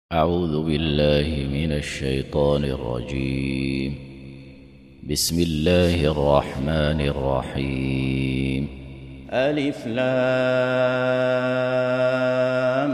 أعوذ بالله من الشيطان الرجيم. بسم الله الرحمن الرحيم. ألف لام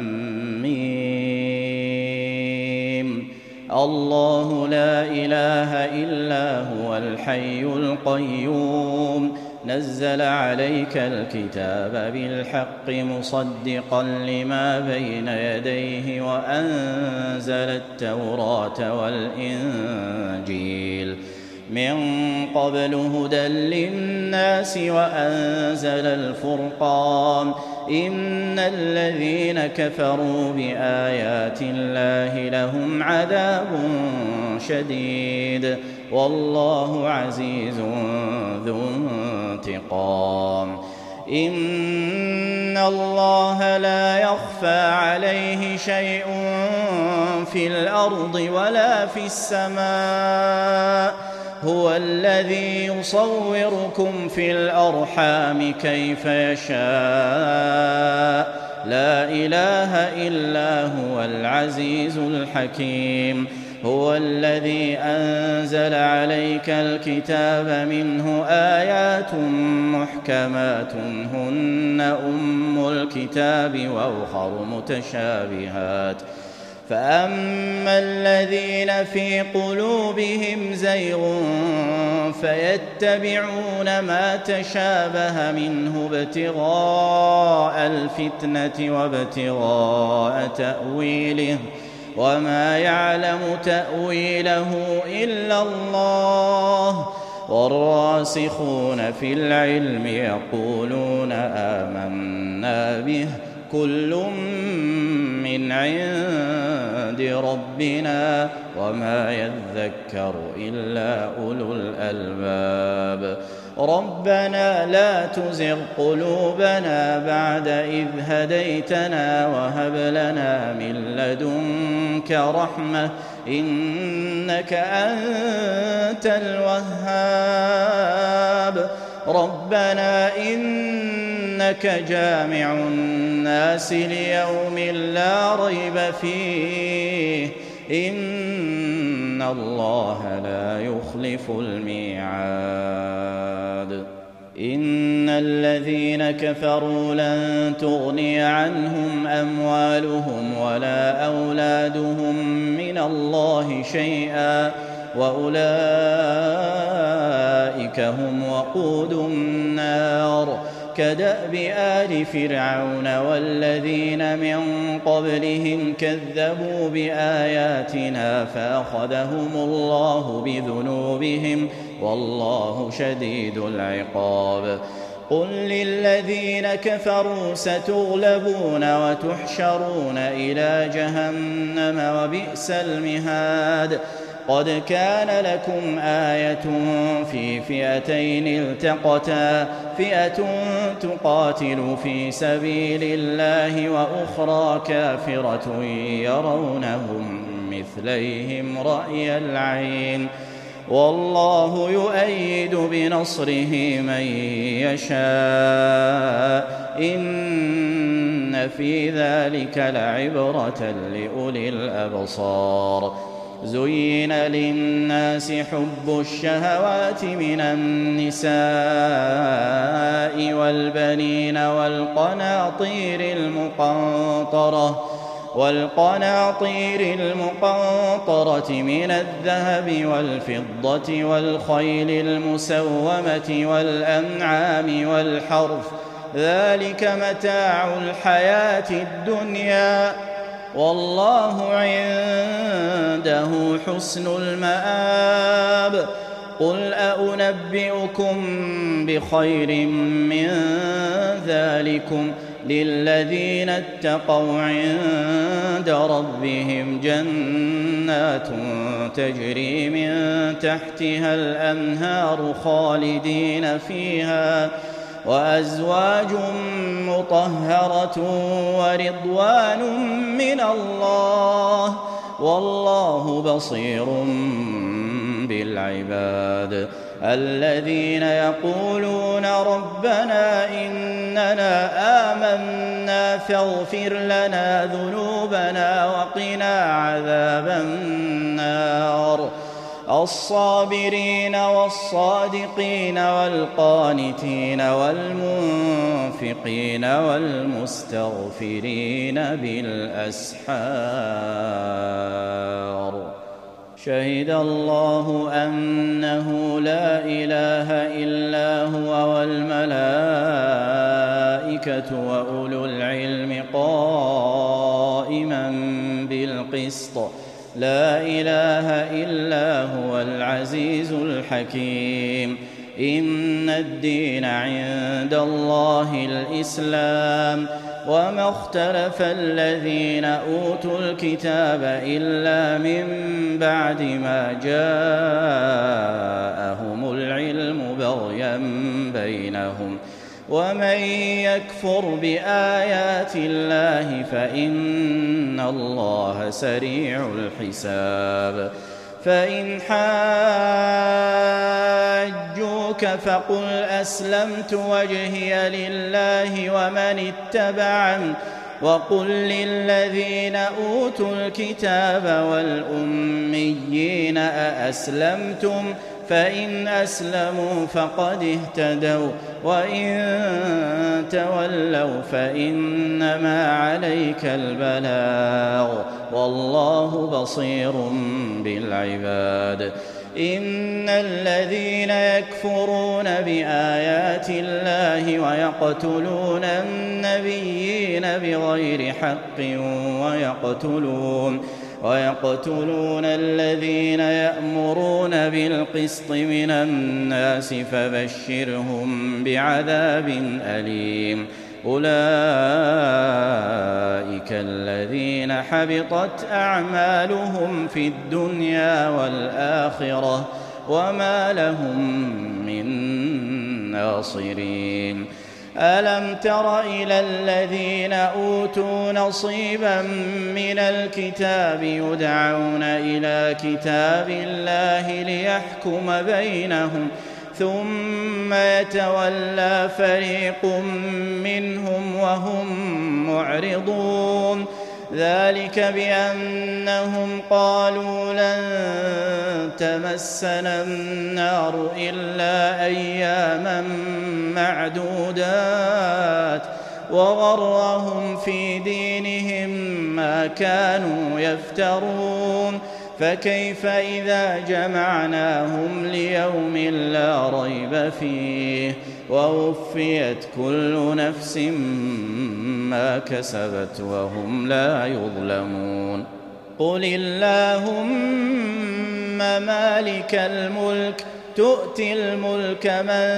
ميم. الله لا إله إلا هو الحي القيوم نزل عليك الكتاب بالحق مصدقا لما بين يديه وأنزل التوراة والإنجيل من قبل هدى للناس وأنزل الفرقان إن الذين كفروا بآيات الله لهم عذاب شديد والله عزيز ذو انتقام. إن الله لا يخفى عليه شيء في الأرض ولا في السماء هو الذي يصوركم في الأرحام كيف يشاء لا إله إلا هو العزيز الحكيم. هو الذي أنزل عليك الكتاب منه آيات محكمات هن أم الكتاب وأخر متشابهات فأما الذين في قلوبهم زيغ فيتبعون ما تشابه منه ابتغاء الفتنة وابتغاء تأويله وما يعلم تأويله إلا الله والراسخون في العلم يقولون آمنا به كل من عند ربنا وما يذكر إلا أولو الألباب. ربنا لا تزغ قلوبنا بعد إذ هديتنا وهب لنا من لدنك رحمة إنك أنت الوهاب. ربنا إنك جامع الناس ليوم لا ريب فيه إن الله لا يخلف الميعاد. إن الذين كفروا لن تغني عنهم أموالهم ولا أولادهم من الله شيئا وأولئك هم وقود النار كدأب آل فرعون والذين من قبلهم كذبوا بآياتنا فأخذهم الله بذنوبهم والله شديد العقاب. قل للذين كفروا ستغلبون وتحشرون إلى جهنم وبئس المهاد. قد كان لكم آية في فئتين التقتا فئة تقاتل في سبيل الله وأخرى كافرة يرونهم مثليهم رأي العين والله يؤيد بنصره من يشاء إن في ذلك لعبرة لأولي الأبصار. زين للناس حب الشهوات من النساء والبنين والقناطير المقنطرة من الذهب والفضة والخيل المسومة والأنعام والحرث ذلك متاع الحياة الدنيا والله عنده حسن المآب. قل أنبئكم بخير من ذلكم للذين اتقوا عند ربهم جنات تجري من تحتها الأنهار خالدين فيها وأزواج مطهرة ورضوان من الله والله بصير بالعباد الذين يقولون ربنا إننا آمنا فاغفر لنا ذنوبنا وقنا عذاب النار الصابرين والصادقين والقانتين والمنفقين والمستغفرين بالأسحار شهد الله أنه لا إله إلا هو والملائكة وأولو العلم قائما بالقسط لا إله إلا هو العزيز الحكيم إن الدين عند الله الإسلام وما اختلف الذين أوتوا الكتاب إلا من بعد ما جاءهم العلم بغيا بينهم ومن يكفر بآيات الله فإن الله سريع الحساب فإن حاجوك فقل أسلمت وجهي لله ومن اتبعني وقل للذين أوتوا الكتاب والأميين أأسلمتم فإن أسلموا فقد اهتدوا وإن تولوا فإنما عليك البلاغ والله بصير بالعباد إن الذين يكفرون بآيات الله ويقتلون النبيين بغير حق ويقتلون الذين يأمرون بالقسط من الناس فبشرهم بعذاب أليم أولئك الذين حبطت أعمالهم في الدنيا والآخرة وما لهم من ناصرين ألم تر إلى الذين أوتوا نصيبا من الكتاب يدعون إلى كتاب الله ليحكم بينهم ثم يتولى فريق منهم وهم معرضون ذلك بأنهم قالوا لن تمسنا النار إلا أياما معدودات وغرهم في دينهم ما كانوا يفترون فكيف إذا جمعناهم ليوم لا ريب فيه ووفيت كل نفس ما كسبت وهم لا يظلمون قل اللهم مالك الملك تؤتي الملك من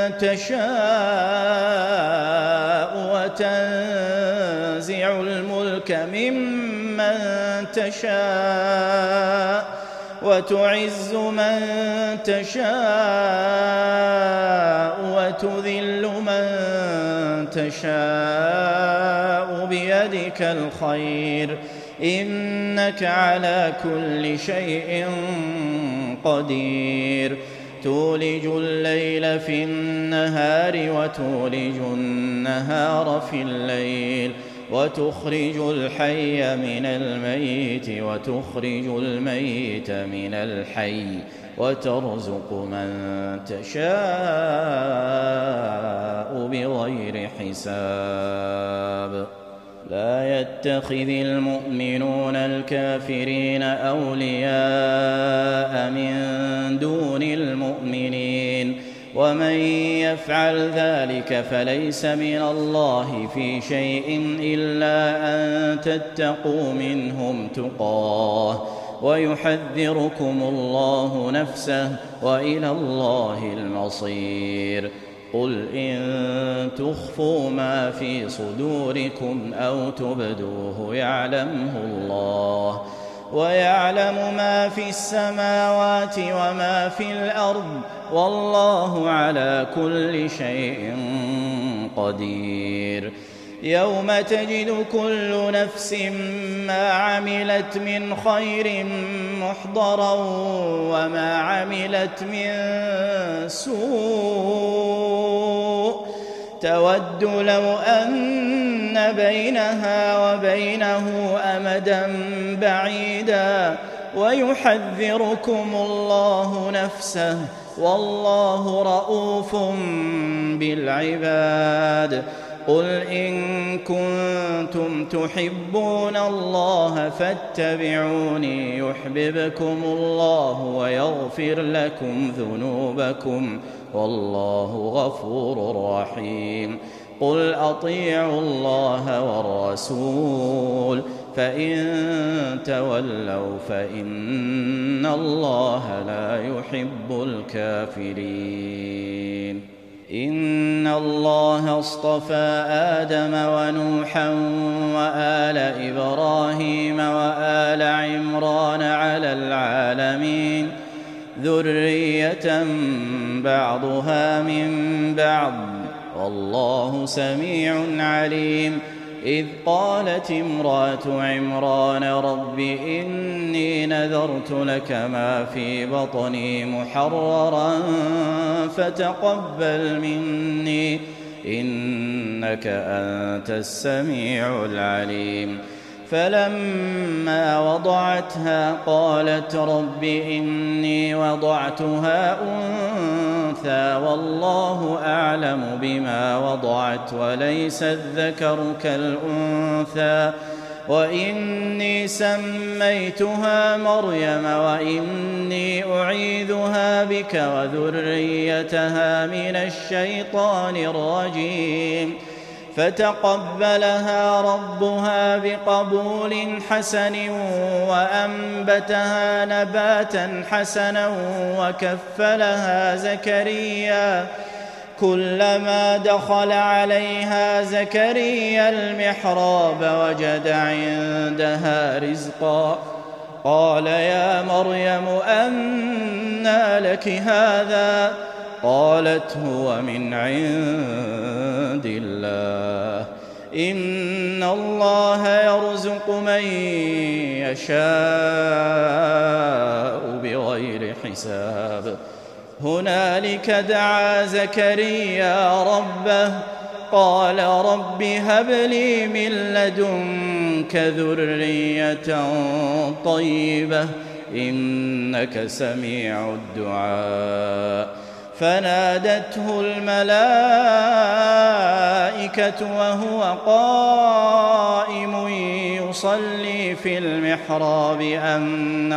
تشاء وتنزع الملك ممن تشاء وتعز من تشاء وتذل من تشاء بيدك الخير إنك على كل شيء قدير تولج الليل في النهار وتولج النهار في الليل وتخرج الحي من الميت وتخرج الميت من الحي وترزق من تشاء بغير حساب لا يتخذ المؤمنون الكافرين أولياء من دون المؤمنين ومن يفعل ذلك فليس من الله في شيء إلا أن تتقوا منهم تقاه ويحذركم الله نفسه وإلى الله المصير قل إن تخفوا ما في صدوركم أو تبدوه يعلمه الله ويعلم ما في السماوات وما في الأرض والله على كل شيء قدير يوم تجد كل نفس ما عملت من خير محضرا وما عملت من سوء تود لو أن بينها وبينه أمدا بعيدا ويحذركم الله نفسه والله رءوف بالعباد قل إن كنتم تحبون الله فاتبعوني يحببكم الله ويغفر لكم ذنوبكم والله غفور رحيم قل أطيعوا الله والرسول فإن تولوا فإن الله لا يحب الكافرين إن الله اصطفى آدم ونوحا وآل إبراهيم وآل عمران على العالمين ذرية بعضها من بعض والله سميع عليم إذ قالت امرأة عمران رب إني نذرت لك ما في بطني محررا فتقبل مني إنك أنت السميع العليم فلما وضعتها قالت رب إني وضعتها أنثى والله أعلم بما وضعت وليس الذكر كالأنثى وإني سميتها مريم وإني أعيذها بك وذريتها من الشيطان الرجيم فتقبلها ربها بقبول حسن وأنبتها نباتا حسنا وكفلها زكريا كلما دخل عليها زكريا المحراب وجد عندها رزقا قال يا مريم أنى لك هذا قالت هو من عند الله إن الله يرزق من يشاء بغير حساب هنالك دعا زكريا ربه قال رب هب لي من لدنك ذرية طيبة إنك سميع الدعاء فنادته الملائكة وهو قائم يصلي في المحراب أن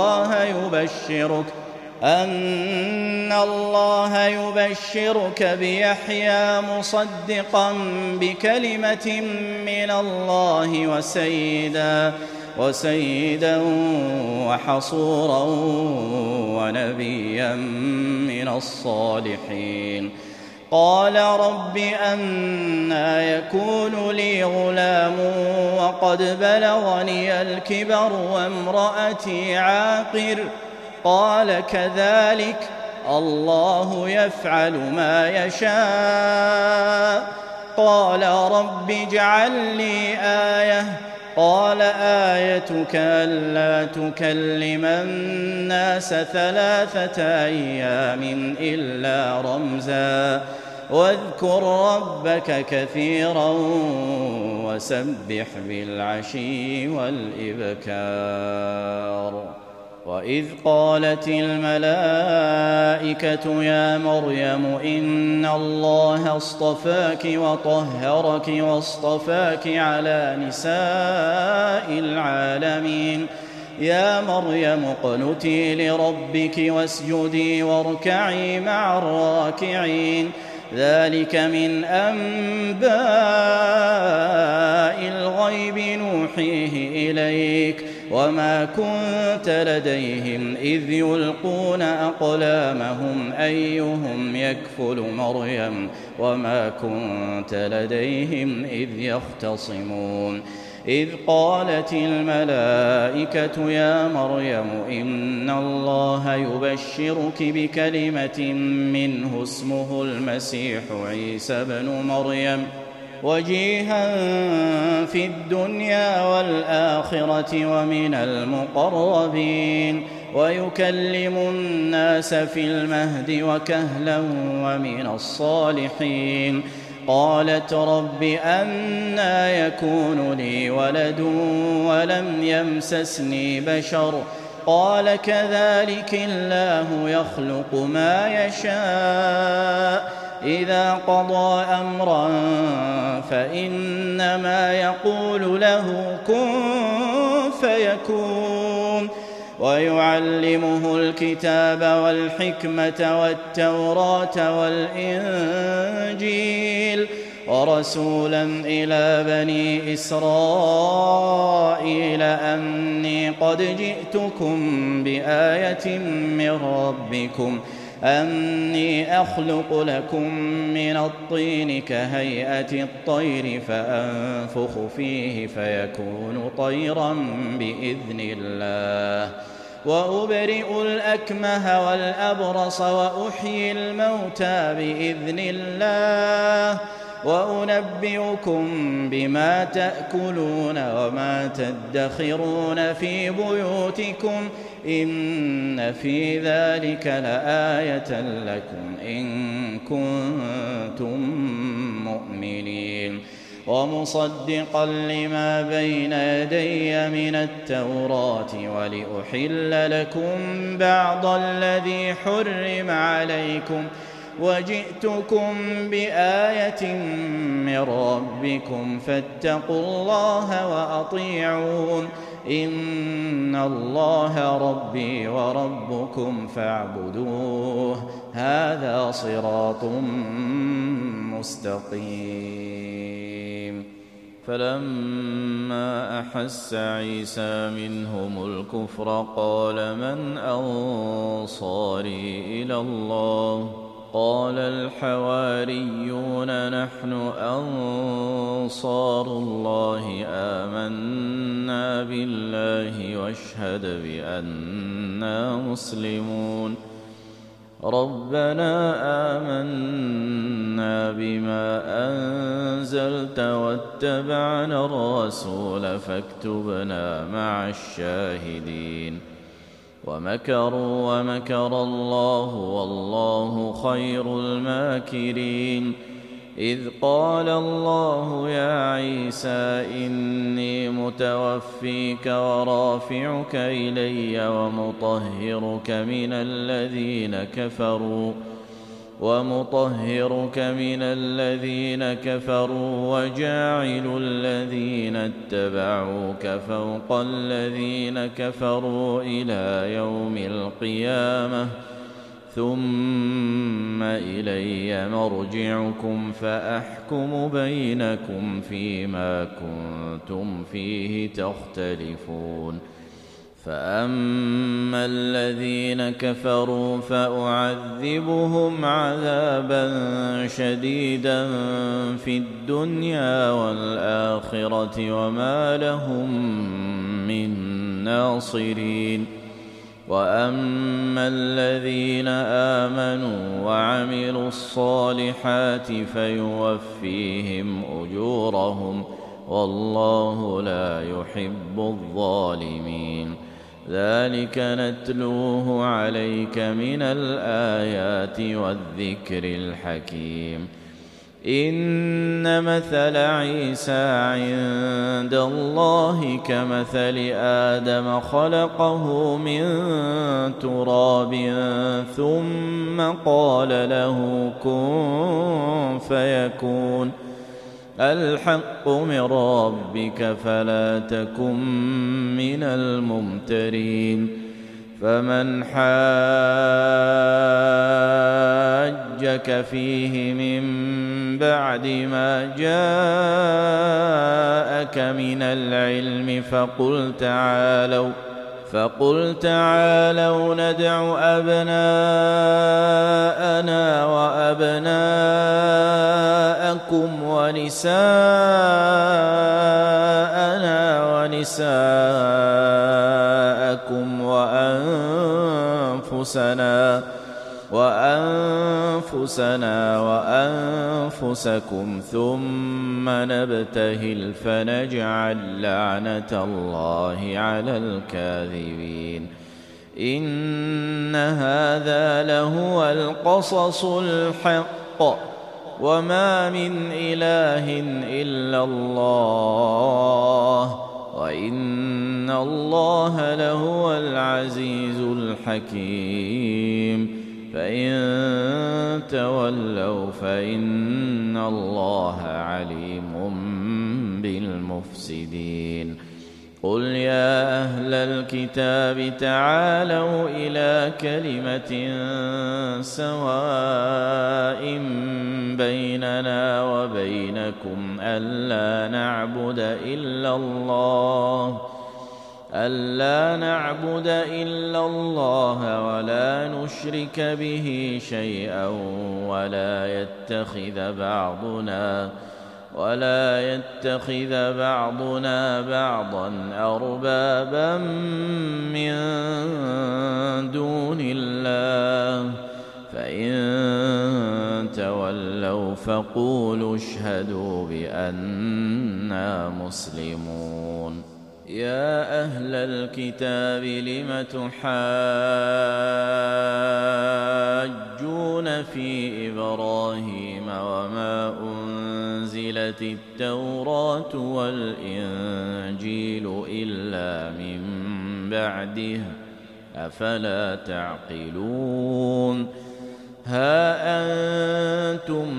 الله يبشرك بيحيى مصدقا بكلمة من الله وسيدا وحصورا ونبيا من الصالحين قال رب أنى يكون لي غلام وقد بلغني الكبر وامرأتي عاقر قال كذلك الله يفعل ما يشاء قال رب اجعل لي آية قال آيتك ألا تكلم الناس 3 أيام إلا رمزا واذكر ربك كثيرا وسبح بالعشي والإبكار وإذ قالت الملائكة يا مريم إن الله اصطفاك وطهرك واصطفاك على نساء العالمين يا مريم اقنتي لربك واسجدي واركعي مع الراكعين ذلك من أنباء الغيب نوحيه إليك وما كنت لديهم إذ يلقون أقلامهم أيهم يكفل مريم وما كنت لديهم إذ يختصمون إذ قالت الملائكة يا مريم إن الله يبشرك بكلمة منه اسمه المسيح عيسى بن مريم وجيها في الدنيا والآخرة ومن المقربين ويكلم الناس في المهد وكهلا ومن الصالحين. قالت رب أنى يكون لي ولد ولم يمسسني بشر قال كذلك الله يخلق ما يشاء إذا قضى أمرا فإنما يقول له كن فيكون. ويعلمه الكتاب والحكمة والتوراة والإنجيل ورسولا إلى بني إسرائيل أني قد جئتكم بآية من ربكم أني أخلق لكم من الطين كهيئة الطير فأنفخ فيه فيكون طيرا بإذن الله وأبرئ الأكمه والأبرص وأحيي الموتى بإذن الله وأنبئكم بما تأكلون وما تدخرون في بيوتكم إن في ذلك لآية لكم إن كنتم مؤمنين. ومصدقا لما بين يدي من التوراة ولأحل لكم بعض الذي حرم عليكم وجئتكم بآية من ربكم فاتقوا الله وأطيعون إن الله ربي وربكم فاعبدوه هذا صراط مستقيم. فلما أحس عيسى منهم الكفر قال من أنصاري إلى الله قال الحواريون نحن أنصار الله آمنا بالله واشهد بأننا مسلمون. ربنا آمنا بما أنزلت واتبعنا الرسول فاكتبنا مع الشاهدين. ومكروا ومكر الله والله خير الماكرين. إذ قال الله يا عيسى إني متوفيك ورافعك إلي ومطهرك من الذين كفروا وجاعل الذين اتبعوك فوق الذين كفروا إلى يوم القيامة ثم إلي مرجعكم فأحكم بينكم فيما كنتم فيه تختلفون. فأما الذين كفروا فأعذبهم عذابا شديدا في الدنيا والآخرة وما لهم من ناصرين. وأما الذين آمنوا وعملوا الصالحات فيوفيهم أجورهم والله لا يحب الظالمين. ذلك نتلوه عليك من الآيات والذكر الحكيم. إن مثل عيسى عند الله كمثل آدم خلقه من تراب ثم قال له كن فيكون. الحق من ربك فلا تكن من الممترين. فمن حاجك فيه من بعد ما جاءك من العلم فقل تعالوا ندع أبناءنا وأبناءكم ونساءنا ونساءكم وأنفسنا أنفسنا وأنفسكم ثم نبتهل فنجعل لعنة الله على الكاذبين إن هذا لهو القصص الحق وما من إله إلا الله وإن الله لهو العزيز الحكيم فإن تولوا فإن الله عليم بالمفسدين قل يا أهل الكتاب تعالوا إلى كلمة سواء بيننا وبينكم ألا نعبد إلا الله ولا نشرك به شيئا ولا يتخذ بعضنا بعضا أربابا من دون الله فإن تولوا فقولوا اشهدوا بأننا مسلمون يا أهل الكتاب لم تحاجون في إبراهيم وما أنزلت التوراة والإنجيل إلا من بعده أفلا تعقلون ها أنتم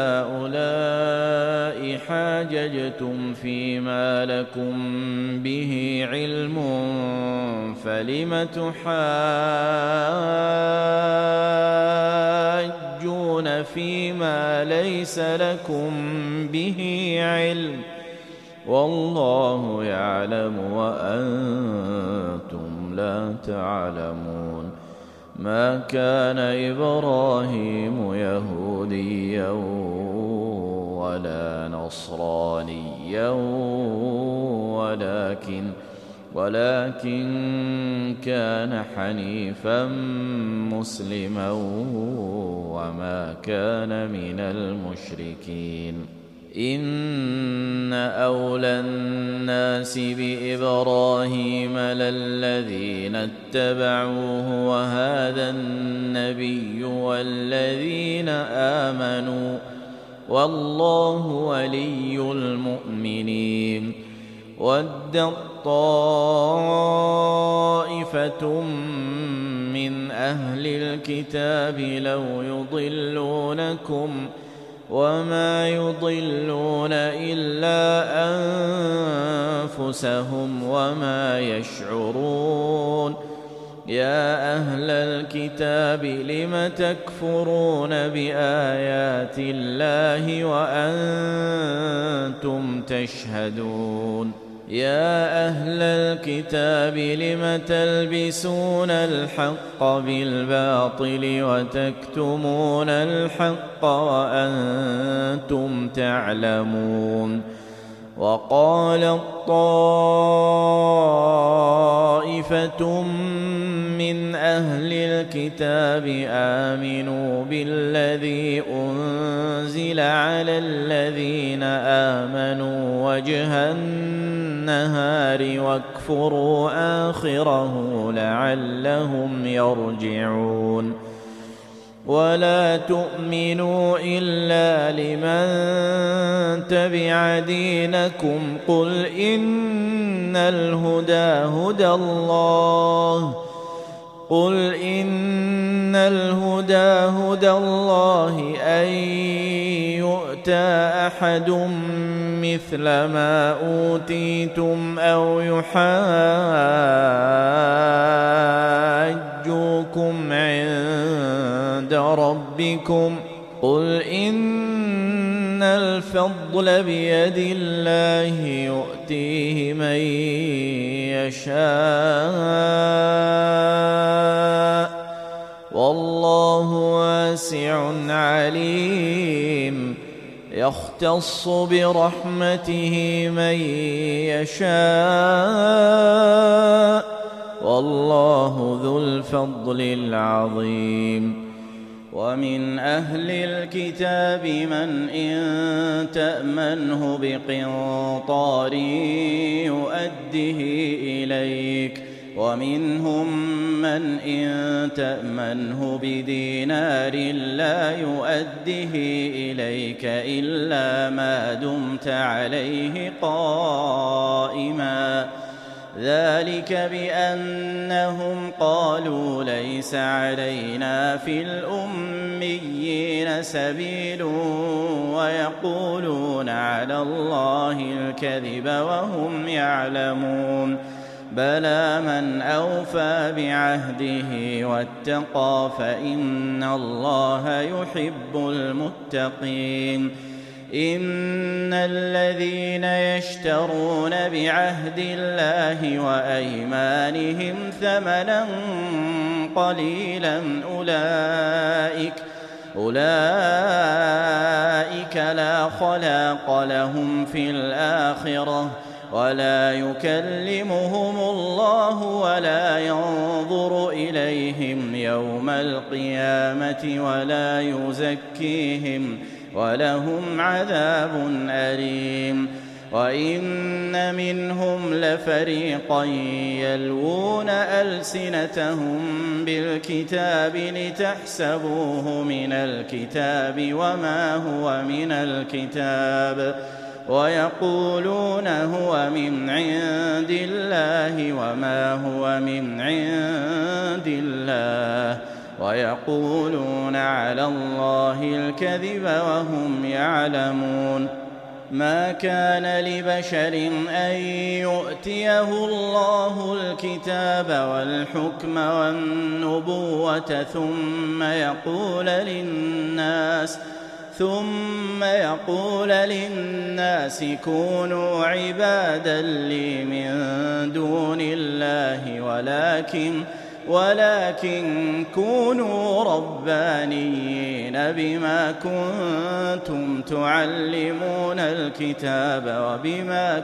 هؤلاء حاججتم فيما لكم به علم فلم تحاجون فيما ليس لكم به علم والله يعلم وأنتم لا تعلمون ما كان إبراهيم يهوديا ولا نصرانيا ولكن كان حنيفا مسلما وما كان من المشركين إن أولى الناس بإبراهيم للذين اتبعوه وهذا النبي والذين آمنوا والله ولي المؤمنين ودت طائفة من أهل الكتاب لو يضلونكم وما يضلون إلا أنفسهم وما يشعرون يا أهل الكتاب لم تكفرون بآيات الله وأنتم تشهدون يا أهل الكتاب لم تلبسون الحق بالباطل وتكتمون الحق وأنتم تعلمون وقالت طائفة من أهل الكتاب آمنوا بالذي أنزل على الذين آمنوا وجه النهار واكفروا آخره لعلهم يرجعون ولا تؤمنوا إلا لمن تبع دينكم قل إن الهدى هدى الله أن يؤتى أحد مثل ما أوتيتم أو يحاجوكم عند ربكم قل إن الفضل بيد الله يؤتيه من يشاء والله واسع عليم يختص برحمته من يشاء والله ذو الفضل العظيم ومن أهل الكتاب من إن تأمنه بقنطار يؤده إليك ومنهم من إن تأمنه بدينار لا يؤده إليك إلا ما دمت عليه قائما ذلك بأنهم قالوا ليس علينا في الأميين سبيل ويقولون على الله الكذب وهم يعلمون بلى من أوفى بعهده واتقى فإن الله يحب المتقين إن الذين يشترون بعهد الله وأيمانهم ثمنا قليلا أولئك لا خلاق لهم في الآخرة ولا يكلمهم الله ولا ينظر إليهم يوم القيامة ولا يزكيهم ولهم عذاب أليم وإن منهم لفريقا يلوون ألسنتهم بالكتاب لتحسبوه من الكتاب وما هو من الكتاب ويقولون هو من عند الله وما هو من عند الله ويقولون على الله الكذب وهم يعلمون ما كان لبشر أن يؤتيه الله الكتاب والحكم والنبوة ثم يقول للناس كونوا عبادا لي من دون الله ولكن كونوا ربانيين بما كنتم تعلمون الكتاب وبما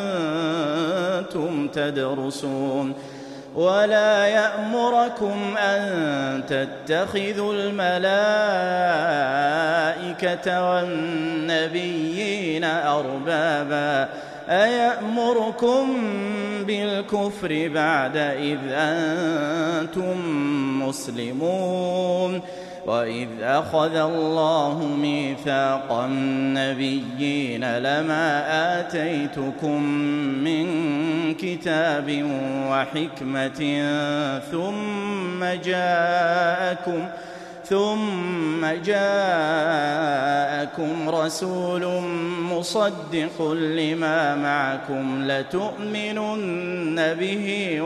كنتم تدرسون ولا يأمركم أن تتخذوا الملائكة والنبيين أربابا أيأمركم بالكفر بعد إذ أنتم مسلمون وإذ أخذ الله ميثاق النبيين لما آتيتكم من كتاب وحكمة ثم جاءكم رسول مصدق لما معكم لتؤمنن به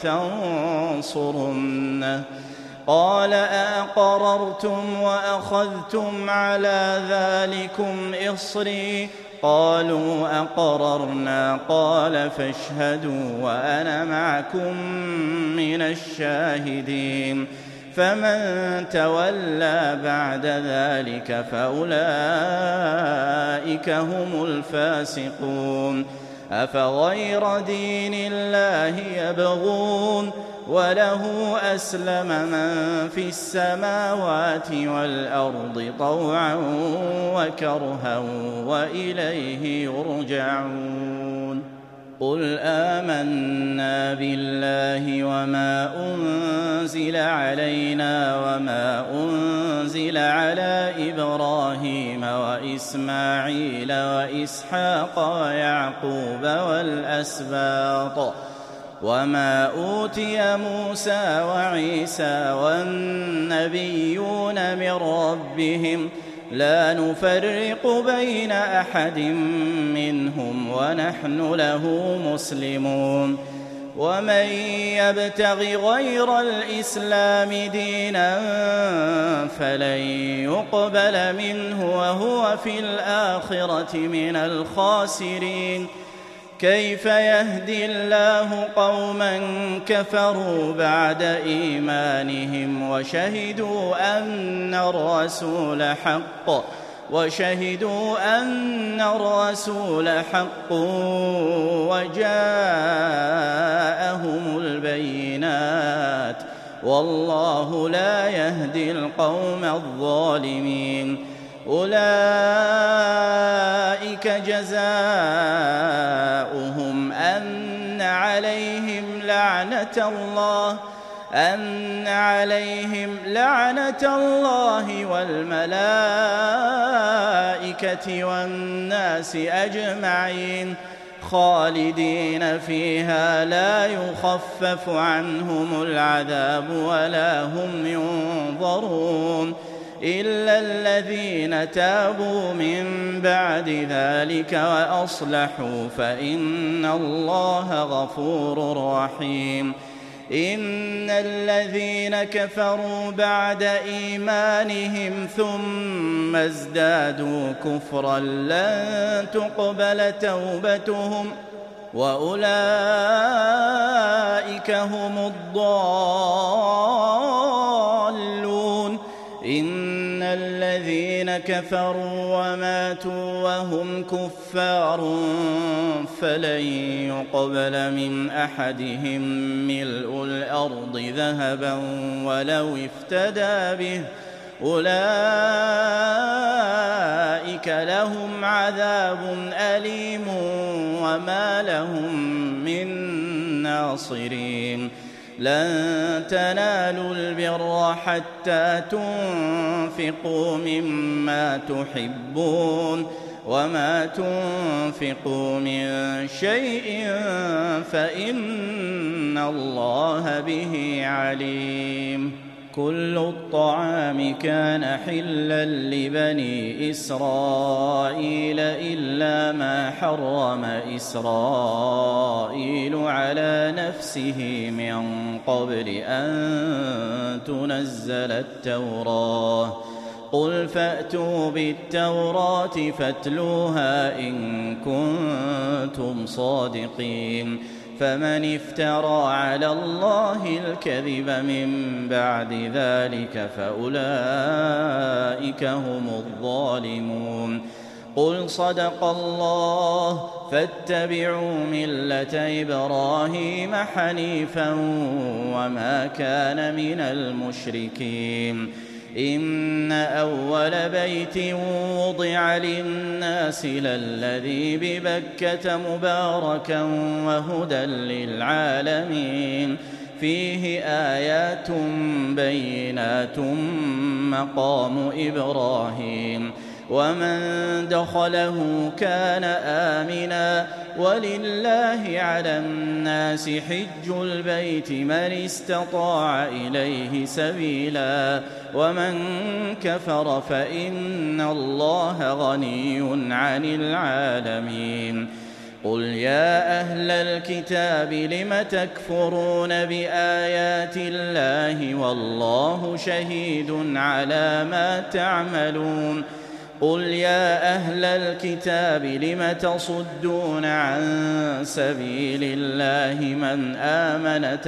ولتنصرنه قال أأقررتم وأخذتم على ذلكم إصري قالوا أقررنا قال فاشهدوا وأنا معكم من الشاهدين فمن تولى بعد ذلك فأولئك هم الفاسقون أفغير دين الله يبغون وله أسلم من في السماوات والأرض طوعا وكرها وإليه يرجعون قل آمنا بالله وما أنزل علينا وما أنزل على إبراهيم وإسماعيل وإسحاق ويعقوب والأسباط وما أوتي موسى وعيسى والنبيون من ربهم لا نفرق بين أحد منهم ونحن له مسلمون ومن يبتغ غير الإسلام دينا فلن يقبل منه وهو في الآخرة من الخاسرين كيف يهدي الله قوما كفروا بعد إيمانهم وشهدوا أن الرسول حق وجاءهم البينات والله لا يهدي القوم الظالمين. أولئك جزاؤهم أن عليهم لعنة الله والملائكة والناس أجمعين خالدين فيها لا يخفف عنهم العذاب ولا هم ينظرون إلا الذين تابوا من بعد ذلك وأصلحوا فإن الله غفور رحيم. إن الذين كفروا بعد إيمانهم ثم ازدادوا كفرا لن تقبل توبتهم وأولئك هم الضالون. إن الذين كفروا وماتوا وهم كفار فلن يقبل من أحدهم ملء الأرض ذهبا ولو افتدى به أولئك لهم عذاب أليم وما لهم من ناصرين. لن تنالوا البر حتى تنفقوا مما تحبون وما تنفقوا من شيء فإن الله به عليم. كل الطعام كان حلا لبني إسرائيل إلا ما حرم إسرائيل على نفسه من قبل أن تنزل التوراة. قل فأتوا بالتوراة فاتلوها إن كنتم صادقين. فمن افترى على الله الكذب من بعد ذلك فأولئك هم الظالمون. قل صدق الله فاتبعوا ملة إبراهيم حنيفا وما كان من المشركين. إن أول بيت وضع للناس للذي ببكة مباركا وهدى للعالمين فيه آيات بينات مقام إبراهيم ومن دخله كان آمنا ولله على الناس حج البيت من استطاع إليه سبيلا ومن كفر فإن الله غني عن العالمين. قل يا أهل الكتاب لم تكفرون بآيات الله والله شهيد على ما تعملون. قل يا أهل الكتاب لم تصدون عن سبيل الله من آمن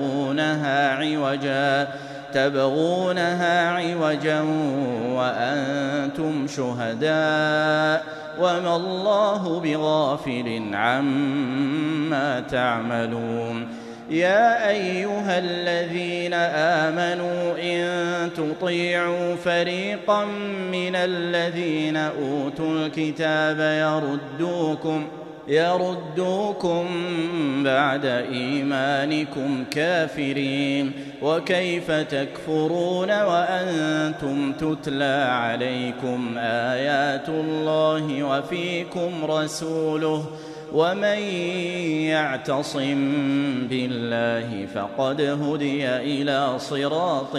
تبغونها عوجا وأنتم شهداء وما الله بغافل عما تعملون. يا أيها الذين آمنوا إن تطيعوا فريقا من الذين أوتوا الكتاب يردوكم بعد إيمانكم كافرين وكيف تكفرون وأنتم تتلى عليكم آيات الله وفيكم رسوله ومن يعتصم بالله فقد هدي إلى صراط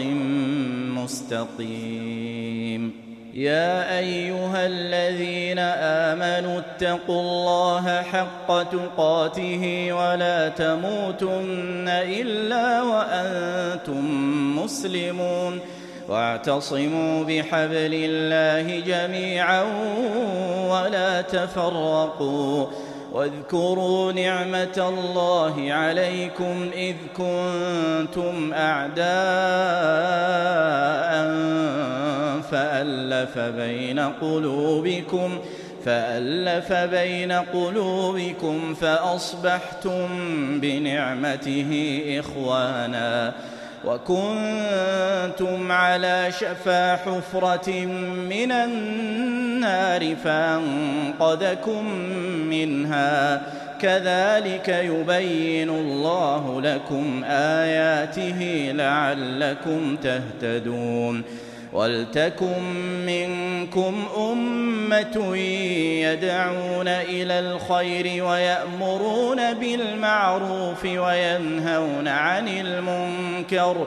مستقيم. يا أيها الذين آمنوا اتقوا الله حق تقاته ولا تموتن إلا وأنتم مسلمون واعتصموا بحبل الله جميعا ولا تفرقوا واذكروا نعمة الله عليكم إذ كنتم أعداء فألف بين قلوبكم فأصبحتم بنعمته إخوانا وكنتم على شفا حفرة من النار فأنقذكم منها كذلك يبين الله لكم آياته لعلكم تهتدون ولتكن منكم أمة يدعون إلى الخير ويأمرون بالمعروف وينهون عن المنكر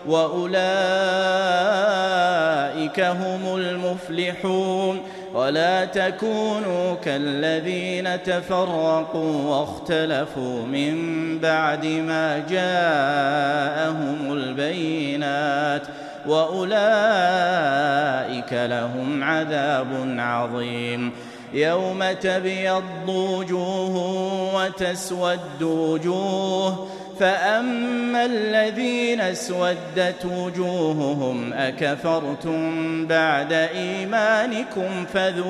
وأولئك هم المفلحون ولا تكونوا كالذين تفرقوا واختلفوا من بعد ما جاءهم البينات وأولئك لهم عذاب عظيم يوم تبيض وجوه وتسود وجوه فأما الذين اسودت وجوههم أكفرتم بعد إيمانكم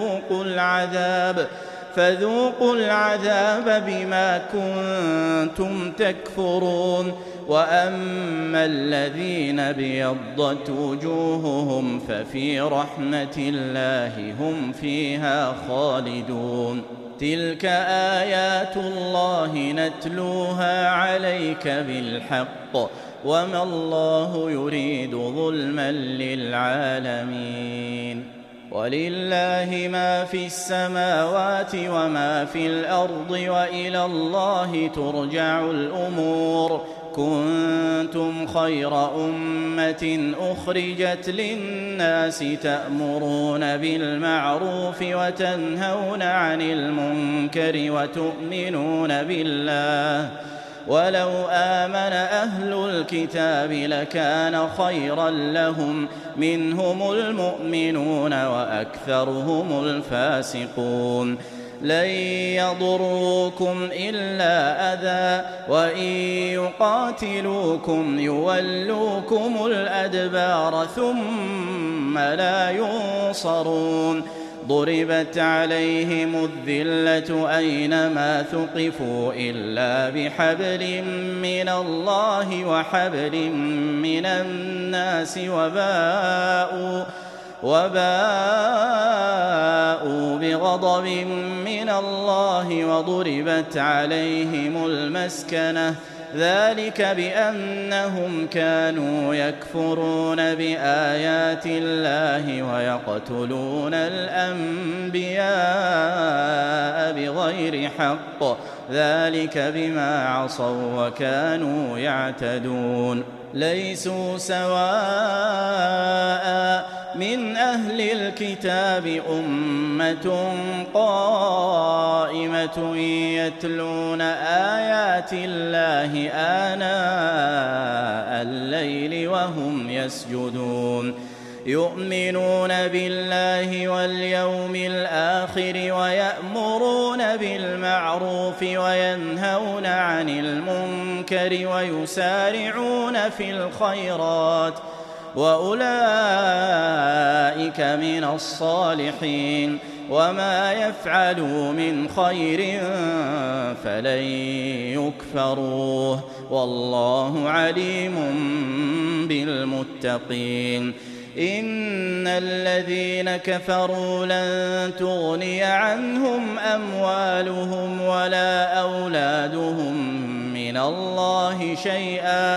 فذوقوا العذاب بما كنتم تكفرون وأما الذين ابيضت وجوههم ففي رحمة الله هم فيها خالدون تلك آيات الله نتلوها عليك بالحق وما الله يريد ظلما للعالمين ولله ما في السماوات وما في الأرض وإلى الله ترجع الأمور كنتم خير أمة أخرجت للناس تأمرون بالمعروف وتنهون عن المنكر وتؤمنون بالله ولو آمن أهل الكتاب لكان خيرا لهم منهم المؤمنون وأكثرهم الفاسقون لن يضروكم إلا أذى وإن يقاتلوكم يولوكم الأدبار ثم لا ينصرون ضربت عليهم الذلة أينما ثقفوا إلا بحبل من الله وحبل من الناس وباءوا بغضب من الله وضربت عليهم المسكنة ذلك بأنهم كانوا يكفرون بآيات الله ويقتلون الأنبياء بغير حق ذلك بما عصوا وكانوا يعتدون ليسوا سواء من أهل الكتاب أمة قائمة يتلون آيات الله آناء الليل وهم يسجدون يؤمنون بالله واليوم الآخر ويأمرون بالمعروف وينهون عن المنكر ويسارعون في الخيرات وأولئك من الصالحين وما يفعلوا من خير فلن يكفروه والله عليم بالمتقين إن الذين كفروا لن تغني عنهم أموالهم ولا أولادهم من الله شيئا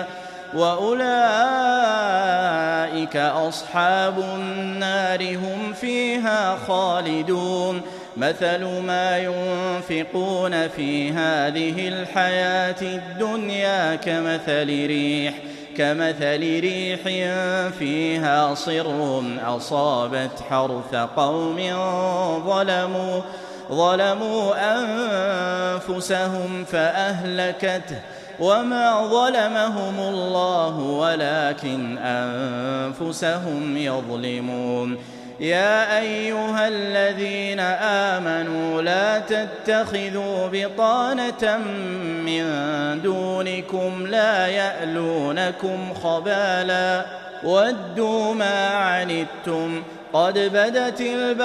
وأولئك أصحاب النار هم فيها خالدون مثل ما ينفقون في هذه الحياة الدنيا كمثل ريح فيها صر أصابت حرث قوم ظلموا أنفسهم فأهلكته وما ظلمهم الله ولكن أنفسهم يظلمون يا أيها الذين آمنوا لا تتخذوا بطانة من دونكم لا يألونكم خبالا ودوا ما عنتم قد بدت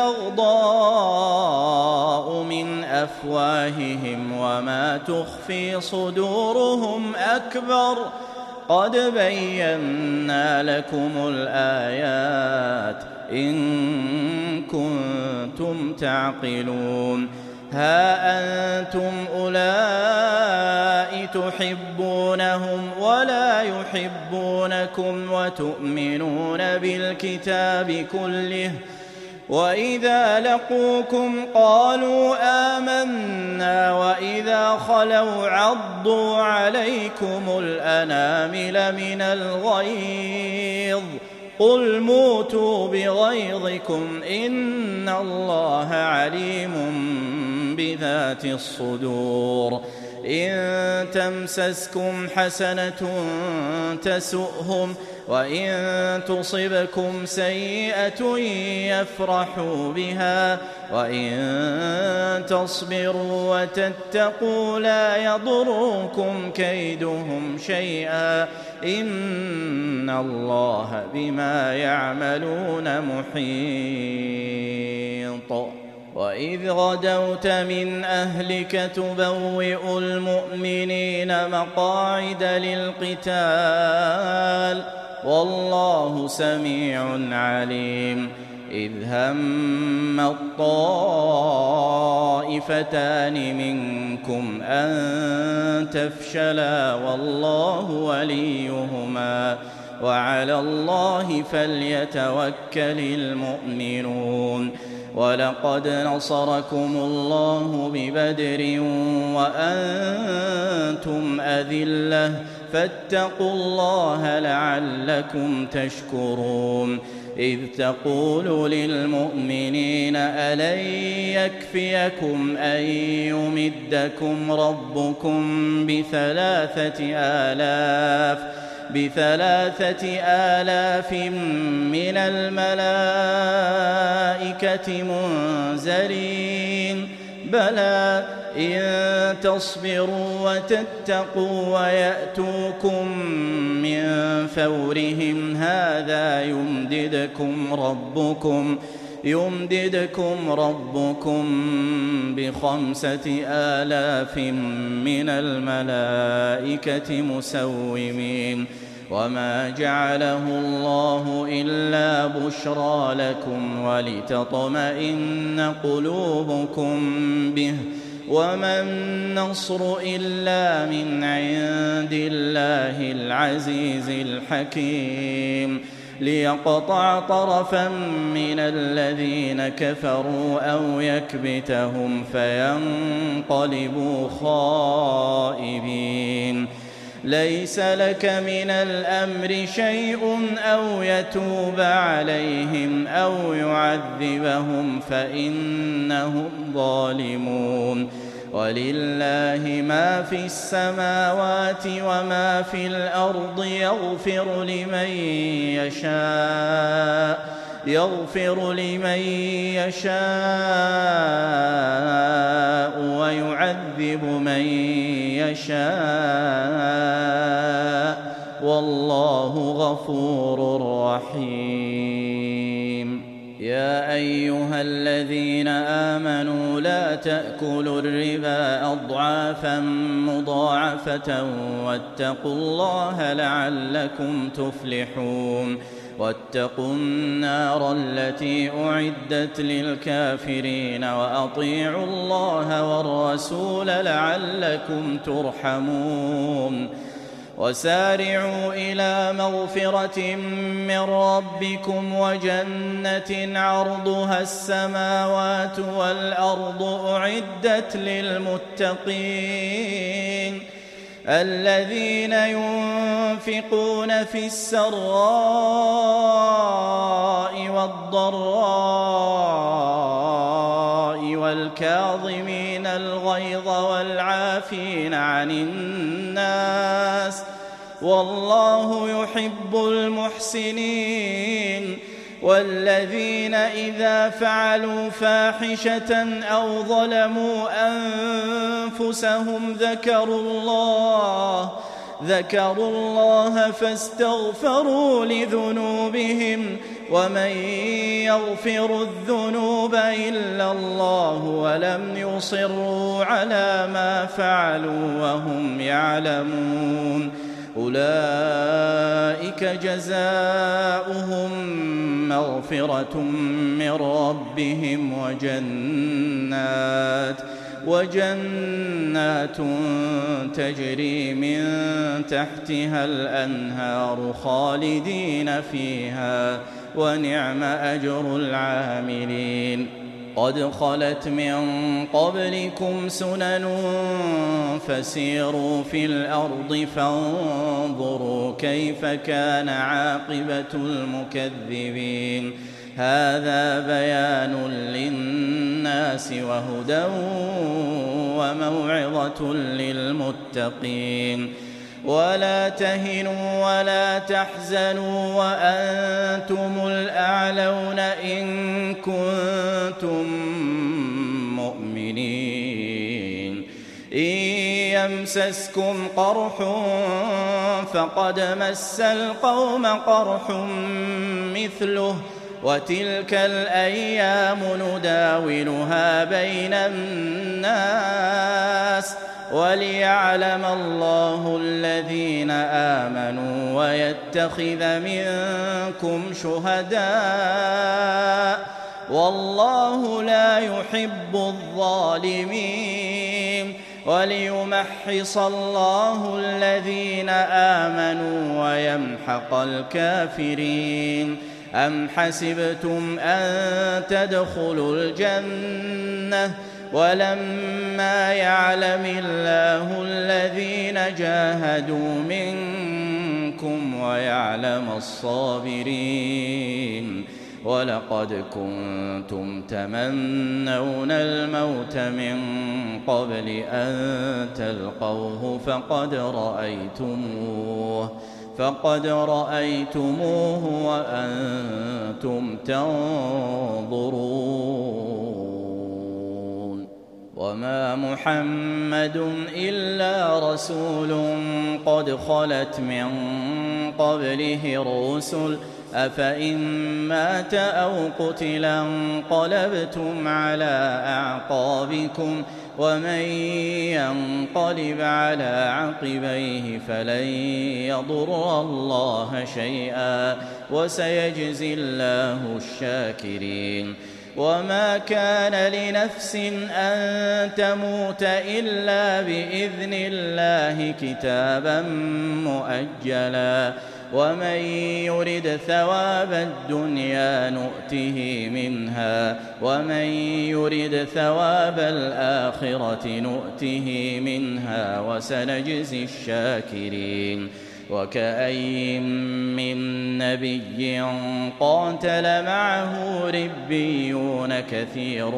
البغضاء من أفواههم وما تخفي صدورهم أكبر قد بينا لكم الآيات إن كنتم تعقلون ها أنتم أولئك تحبونهم ولا يحبونكم وتؤمنون بالكتاب كله وإذا لقوكم قالوا آمنا وإذا خلوا عضوا عليكم الأنامل من الغيظ قل موتوا بغيظكم إن الله عليم بذات الصدور إن تمسسكم حسنة تسؤهم وإن تصبكم سيئة يفرحوا بها وإن تصبروا وتتقوا لا يضركم كيدهم شيئا إن الله بما يعملون محيط وإذ غدوت من أهلك تبوئ المؤمنين مقاعد للقتال والله سميع عليم إذ هم الطائفتان منكم أن تفشلا والله وليهما وعلى الله فليتوكل المؤمنون ولقد نصركم الله ببدر وأنتم أذلة فاتقوا الله لعلكم تشكرون إذ تقول للمؤمنين ألن يكفيكم أن يمدكم ربكم بثلاثة آلاف من الملائكة منزلين بلى إن تصبروا وتتقوا ويأتوكم من فورهم هذا يمددكم ربكم ب5,000 من الملائكة مسومين وما جعله الله إلا بشرى لكم ولتطمئن قلوبكم به وما النصر إلا من عند الله العزيز الحكيم ليقطع طرفا من الذين كفروا أو يكبتهم فينقلبوا خائبين ليس لك من الأمر شيء أو يتوب عليهم أو يعذبهم فإنهم ظالمون ولله ما في السماوات وما في الأرض يغفر لمن يشاء ويعذب من يشاء والله غفور رحيم يا أيها الذين آمنوا لا تأكلوا الربا أضعافا مضاعفة واتقوا الله لعلكم تفلحون واتقوا النار التي أعدت للكافرين وأطيعوا الله والرسول لعلكم ترحمون وسارعوا إلى مغفرة من ربكم وجنة عرضها السماوات والأرض أعدت للمتقين الذين ينفقون في السراء والضراء والكاظمين الغيظ والعافين عن الناس والله يحب المحسنين والذين إذا فعلوا فاحشة أو ظلموا أنفسهم ذكروا الله فاستغفروا لذنوبهم ومن يغفر الذنوب إلا الله ولم يصروا على ما فعلوا وهم يعلمون أولئك جزاؤهم مغفرة من ربهم وجنات تجري من تحتها الأنهار خالدين فيها ونعم أجر العاملين. قد خلت من قبلكم سنن فسيروا في الأرض فانظروا كيف كان عاقبة المكذبين. هذا بيان للناس وهدى وموعظة للمتقين. ولا تهنوا ولا تحزنوا وأنتم الأعلون إن كنتم مؤمنين. إن يمسسكم قرح فقد مس القوم قرح مثله وتلك الأيام نداولها بين الناس وليعلم الله الذين آمنوا ويتخذ منكم شهداء والله لا يحب الظالمين. وليمحص الله الذين آمنوا ويمحق الكافرين. أم حسبتم أن تدخلوا الجنة ولما يعلم الله الذين جاهدوا منكم ويعلم الصابرين. ولقد كنتم تمنون الموت من قبل أن تلقوه فقد رأيتموه وأنتم تنظرون. وما محمد إلا رسول قد خلت من قبله الرسل أفإن مات أو قتل انقلبتم على أعقابكم ومن ينقلب على عقبيه فلن يضر الله شيئا وسيجزي الله الشاكرين. وما كان لنفس أن تموت إلا بإذن الله كتابا مؤجلا ومن يرد ثواب الدنيا نؤته منها ومن يرد ثواب الآخرة نؤته منها وسنجزي الشاكرين. وكأي من نبي قاتل معه ربيون كثير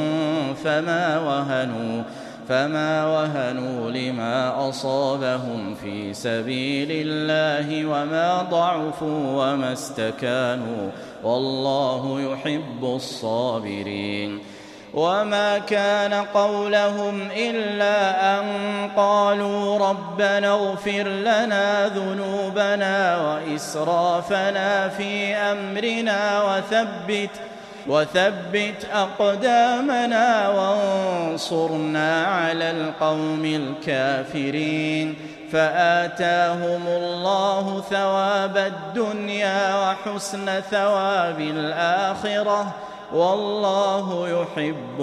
فما وهنوا لما أصابهم في سبيل الله وما ضعفوا وما استكانوا والله يحب الصابرين. وما كان قولهم إلا أن قالوا ربنا اغفر لنا ذنوبنا وإسرافنا في أمرنا وثبت أقدامنا وانصرنا على القوم الكافرين. فآتاهم الله ثواب الدنيا وحسن ثواب الآخرة والله يحب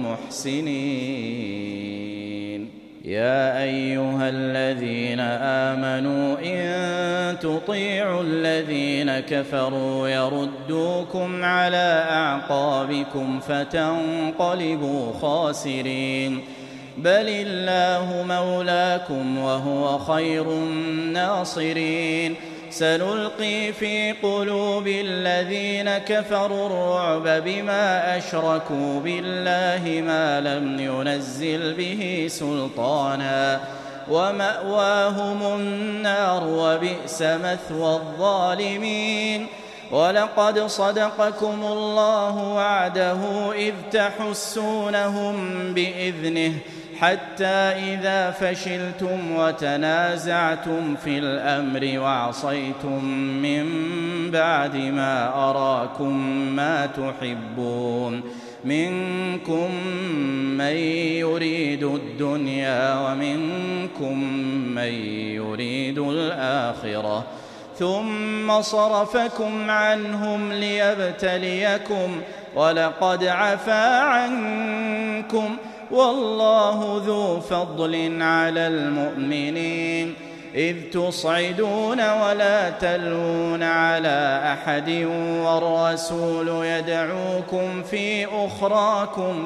المحسنين. يا أيها الذين آمنوا إن تطيعوا الذين كفروا يردوكم على أعقابكم فتنقلبوا خاسرين. بل الله مولاكم وهو خير الناصرين. سنلقي في قلوب الذين كفروا الرعب بما أشركوا بالله ما لم ينزل به سلطانا ومأواهم النار وبئس مثوى الظالمين. ولقد صدقكم الله وعده إذ تحسونهم بإذنه حتى إذا فشلتم وتنازعتم في الأمر وعصيتم من بعد ما أراكم ما تحبون منكم من يريد الدنيا ومنكم من يريد الآخرة ثم صرفكم عنهم ليبتليكم ولقد عفا عنكم والله ذو فضل على المؤمنين إذ تصعدون ولا تلوون على أحد والرسول يدعوكم في أخراكم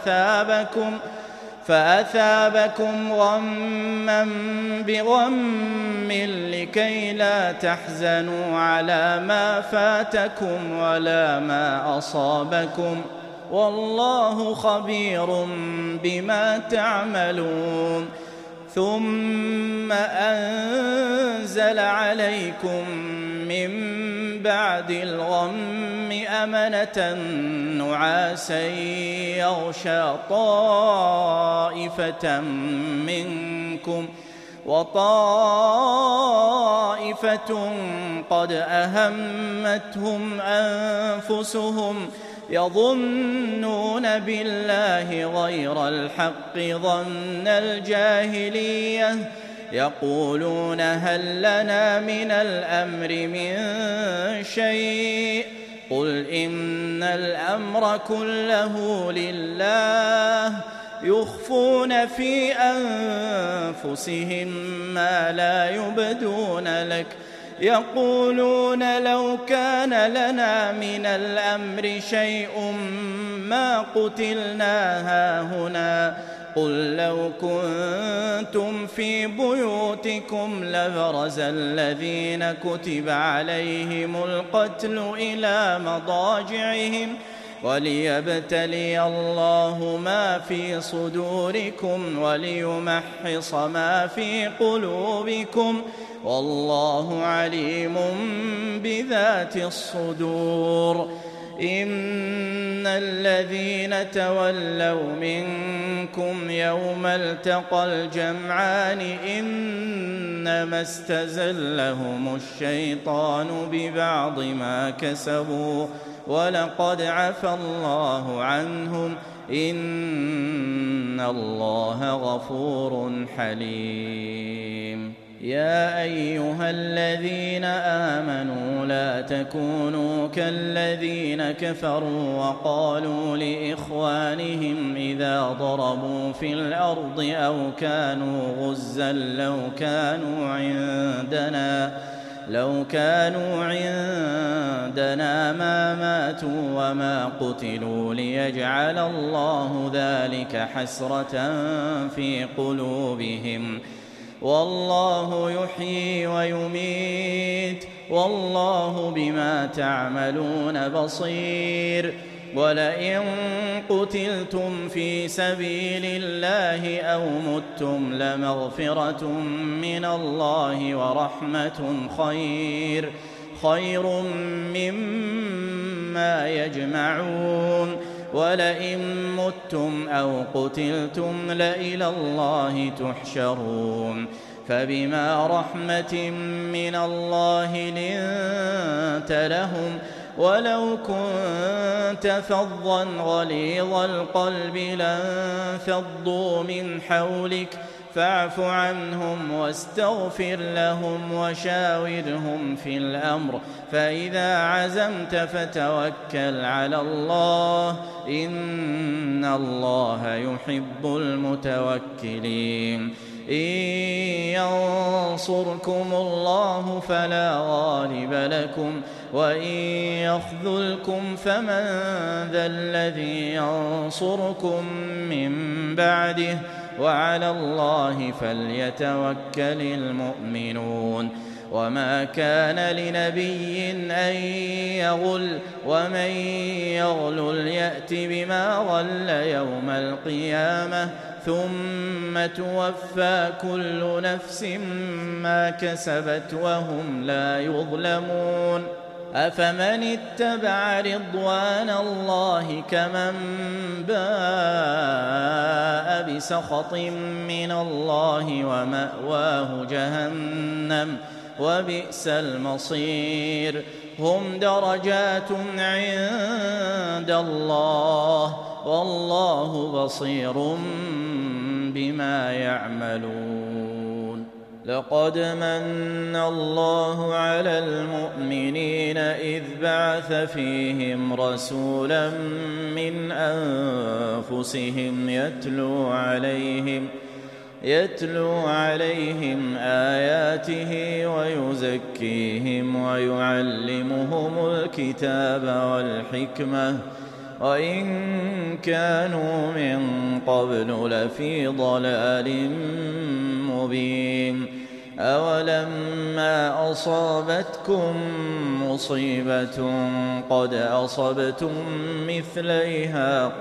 فأثابكم غما بغم لكي لا تحزنوا على ما فاتكم ولا ما أصابكم والله خبير بما تعملون ثم أنزل عليكم من بعد الغم أمنة نعاسا يغشى طائفة منكم وطائفة قد أهمتهم أنفسهم يظنون بالله غير الحق ظن الجاهلية يقولون هل لنا من الأمر من شيء قل إن الأمر كله لله يخفون في أنفسهم ما لا يبدون لك يقولون لو كان لنا من الأمر شيء ما قتلنا هاهنا قل لو كنتم في بيوتكم لبرز الذين كتب عليهم القتل إلى مضاجعهم وليبتلي الله ما في صدوركم وليمحص ما في قلوبكم والله عليم بذات الصدور إن الذين تولوا منكم يوم التقى الجمعان إنما استزلهم الشيطان ببعض ما كسبوا ولقد عفا الله عنهم إن الله غفور حليم يا أيها الذين آمنوا لا تكونوا كالذين كفروا وقالوا لإخوانهم إذا ضربوا في الأرض أو كانوا غزا لو كانوا عندنا ما ماتوا وما قتلوا ليجعل الله ذلك حسرة في قلوبهم والله يحيي ويميت والله بما تعملون بصير ولئن قتلتم في سبيل الله أو متم لمغفرة من الله ورحمة خير مما يجمعون ولئن متم أو قتلتم لإلى الله تحشرون فبما رحمة من الله لنت لهم ولو كنت فظا غليظ القلب لانفضوا من حولك فاعف عنهم واستغفر لهم وشاورهم في الأمر فإذا عزمت فتوكل على الله إن الله يحب المتوكلين إن ينصركم الله فلا غالب لكم وإن يخذلكم فمن ذا الذي ينصركم من بعده وعلى الله فليتوكل المؤمنون وما كان لنبي أن يغل ومن يغلل يأت بما غل يوم القيامة ثم توفى كل نفس ما كسبت وهم لا يظلمون أفمن اتبع رضوان الله كمن باء بسخط من الله ومأواه جهنم وبئس المصير هم درجات عند الله والله بصير بما يعملون لقد من الله على المؤمنين إذ بعث فيهم رسولا من أنفسهم يتلو عليهم آياته ويزكيهم ويعلمهم الكتاب والحكمة وإن كانوا من قبل لفي ضلال مبين أولما أصابتكم مصيبة قد أصبتم مثليها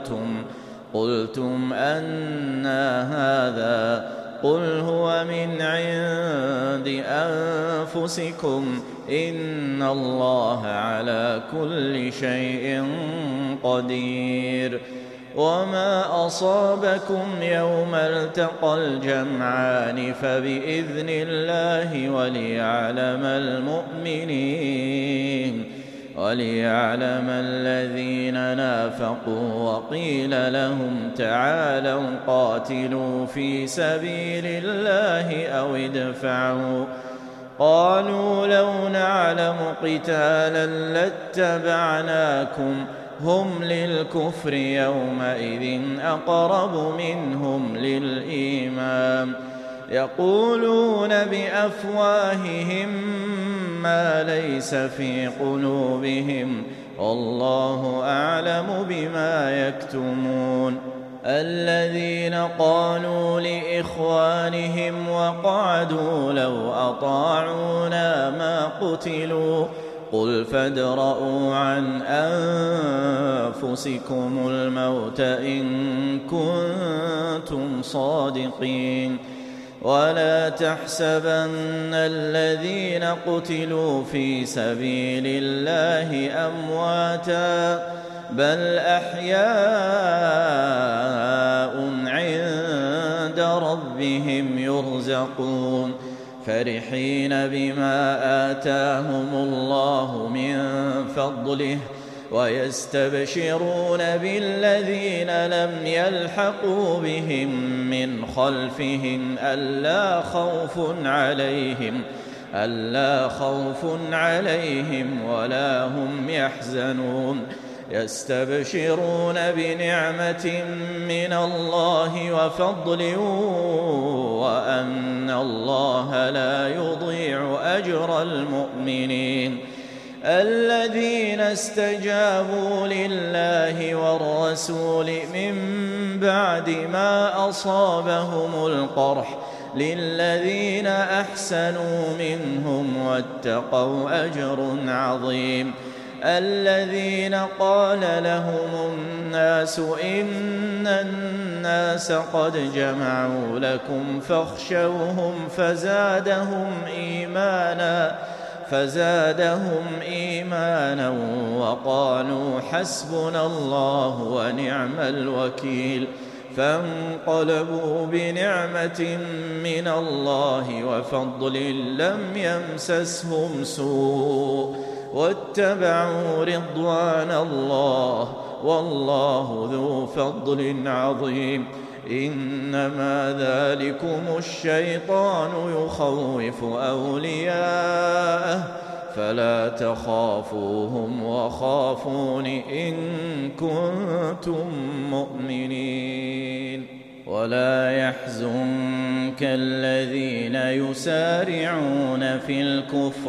قلتم أنى هذا قل هو من عند أنفسكم إن الله على كل شيء قدير وما أصابكم يوم التقى الجمعان فبإذن الله وليعلم الذين نافقوا وقيل لهم تعالوا قاتلوا في سبيل الله أو ادفعوا قالوا لو نعلم قتالا لاتبعناكم هم للكفر يومئذ أقرب منهم للإيمان يقولون بأفواههم ما ليس في قلوبهم والله أعلم بما يكتمون الذين قالوا لإخوانهم وقعدوا لو أطاعونا ما قتلوا قل فادرءوا عن أنفسكم الموت إن كنتم صادقين ولا تحسبن الذين قتلوا في سبيل الله أمواتا بل أحياء عند ربهم يرزقون فرحين بما آتاهم الله من فضله ويستبشرون بالذين لم يلحقوا بهم من خلفهم ألا خوف عليهم ولا هم يحزنون يستبشرون بنعمة من الله وفضل وأن الله لا يضيع أجر المؤمنين الذين استجابوا لله والرسول من بعد ما أصابهم القرح للذين أحسنوا منهم واتقوا أجر عظيم الذين قال لهم الناس إن الناس قد جمعوا لكم فاخشوهم فزادهم إيمانا وقالوا حسبنا الله ونعم الوكيل فانقلبوا بنعمة من الله وفضل لم يمسسهم سوء واتبعوا رضوان الله والله ذو فضل عظيم إنما ذلكم الشيطان يخوف أولياءه فلا تخافوهم وخافون إن كنتم مؤمنين ولا يحزنك الذين يسارعون في الكفر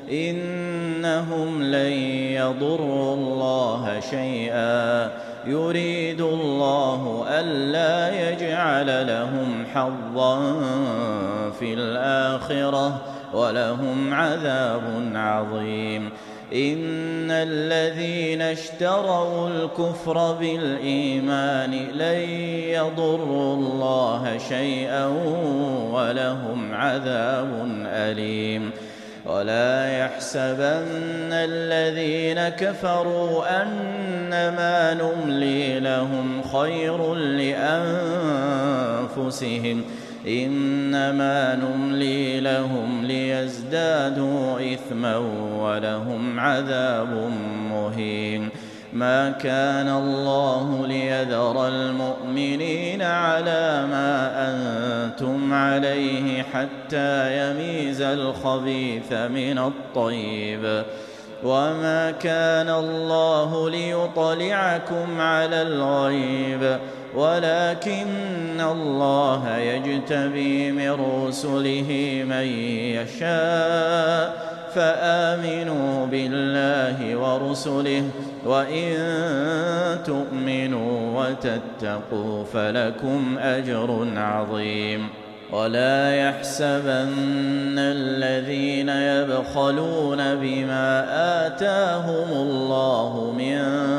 إنهم لن يضروا الله شيئا يريد الله ألا يجعل لهم حظا في الآخرة ولهم عذاب عظيم إن الذين اشتروا الكفر بالإيمان لن يضروا الله شيئا ولهم عذاب أليم ولا يحسبن الذين كفروا أنما نملي لهم خير لأنفسهم إنما نملي لهم ليزدادوا إثما ولهم عذاب مهين ما كان الله ليذر المؤمنين على ما أنتم عليه حتى يميز الخبيث من الطيب وما كان الله ليطلعكم على الغيب ولكن الله يجتبي من رسله من يشاء فآمنوا بالله ورسله وإن تؤمنوا وتتقوا فلكم أجر عظيم ولا يحسبن الذين يبخلون بما آتاهم الله من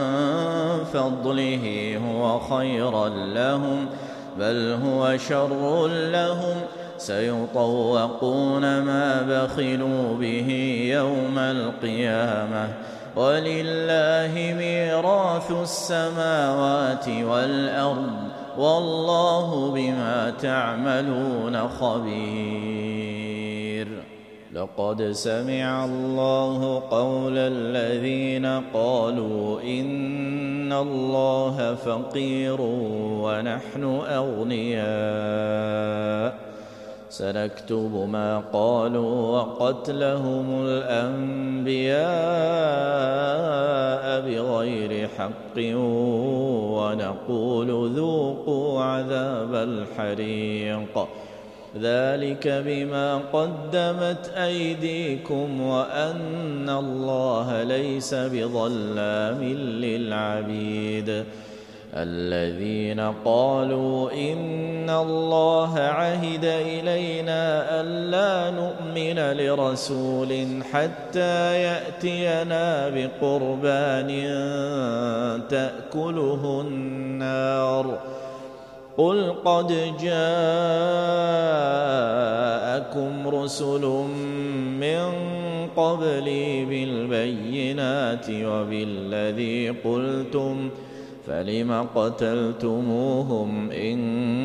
فضله هو خيرا لهم بل هو شر لهم سيطوقون ما بخلوا به يوم القيامة ولله ميراث السماوات والأرض والله بما تعملون خبير لقد سمع الله قول الذين قالوا إن الله فقير ونحن أغنياء سنكتب ما قالوا وقتلهم الأنبياء بغير حق ونقول ذوقوا عذاب الحريق ذلك بما قدمت أيديكم وأن الله ليس بظلام للعبيد الذين قالوا إن الله عهد إلينا ألا نؤمن لرسول حتى يأتينا بقربان تأكله النار قل قد جاءكم رسل من قبلي بالبينات وبالذي قلتم فلم قتلتموهم إن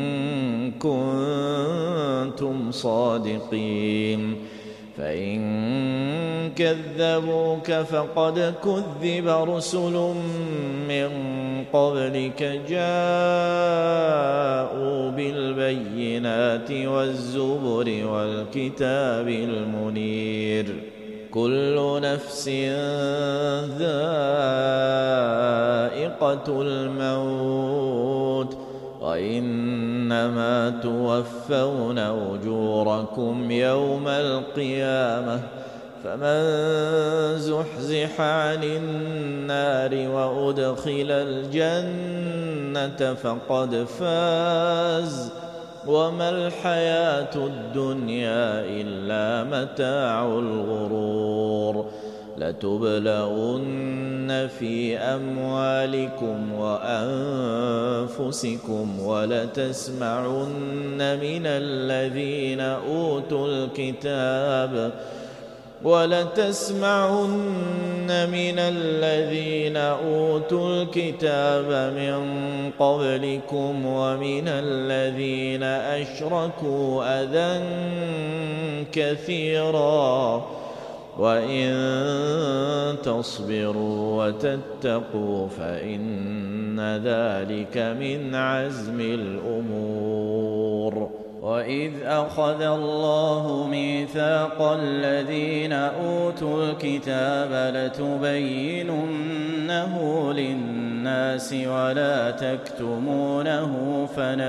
كنتم صادقين فإن كذبوك فقد كذب رسل من قبلك جاءوا بالبينات والزبر والكتاب المنير كل نفس ذائقة الموت وإنما توفون أجوركم يوم القيامة فمن زحزح عن النار وأدخل الجنة فقد فاز وما الحياة الدنيا إلا متاع الغرور لتبلغن في أموالكم وأنفسكم ولتسمعن من الذين أوتوا الكتاب من قبلكم ومن الذين أشركوا أذى كثيرا وإن تصبروا وتتقوا فإن ذلك من عزم الأمور وإذ أخذ الله ميثاق الذين أوتوا الكتاب لتبيننه للناس ولا تكتمونه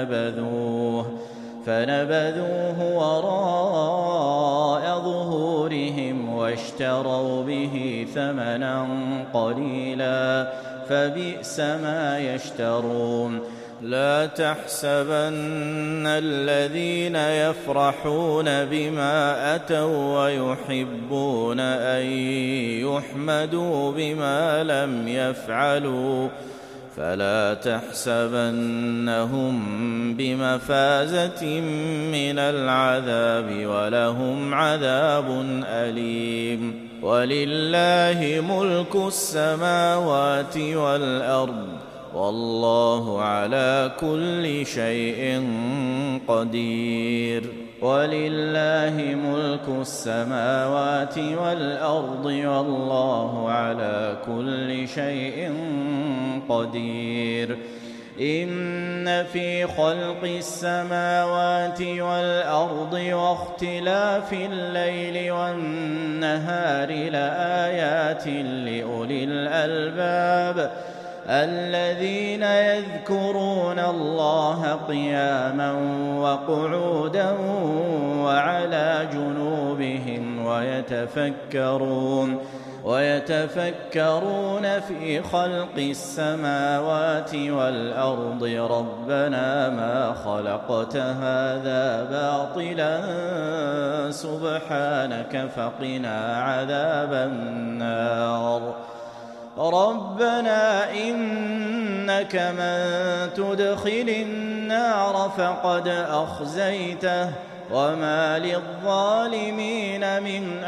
فنبذوه وراء ظهورهم واشتروا به ثمنا قليلا فبئس ما يشترون لا تحسبن الذين يفرحون بما أتوا ويحبون أن يحمدوا بما لم يفعلوا فلا تحسبنهم بمفازة من العذاب ولهم عذاب أليم ولله ملك السماوات والأرض والله على كل شيء قدير. ولله ملك السماوات والأرض والله على كل شيء قدير. إن في خلق السماوات والأرض واختلاف الليل والنهار لآيات لأولي الألباب الذين يذكرون الله قياما وقعودا وعلى جنوبهم ويتفكرون في خلق السماوات والأرض ربنا ما خلقت هذا باطلا سبحانك فقنا عذاب النار. ربنا إنك من تدخل النار فقد أخزيته وما للظالمين من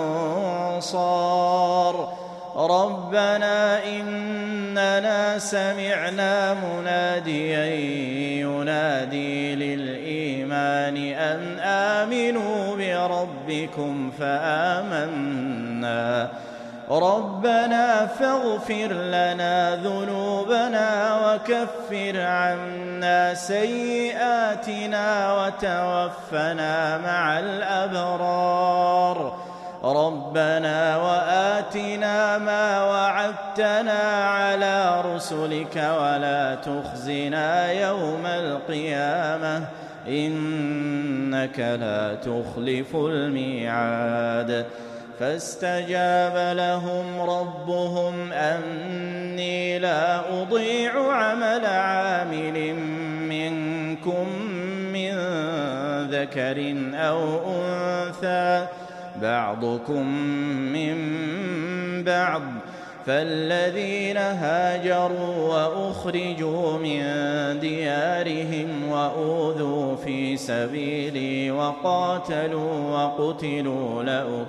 أنصار. ربنا إننا سمعنا مناديا ينادي للإيمان أن آمنوا بربكم فآمنا. ربنا فاغفر لنا ذنوبنا وكفر عنا سيئاتنا وتوفنا مع الأبرار. ربنا وآتنا ما وعدتنا على رسلك ولا تخزنا يوم القيامة إنك لا تخلف الميعاد. فاستجاب لهم ربهم أني لا أضيع عمل عامل منكم من ذكر أو أنثى بعضكم من بعض. فالذين هاجروا وأخرجوا من ديارهم وأوذوا في سبيلي وقاتلوا وقتلوا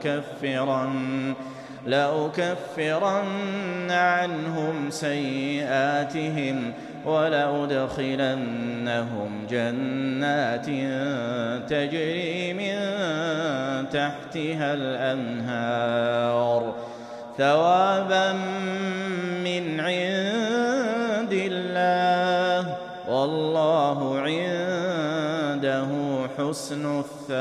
لأكفرن عنهم سيئاتهم ولأدخلنهم جنات تجري من تحتها الأنهار ثوابا من عند الله والله عنده حسن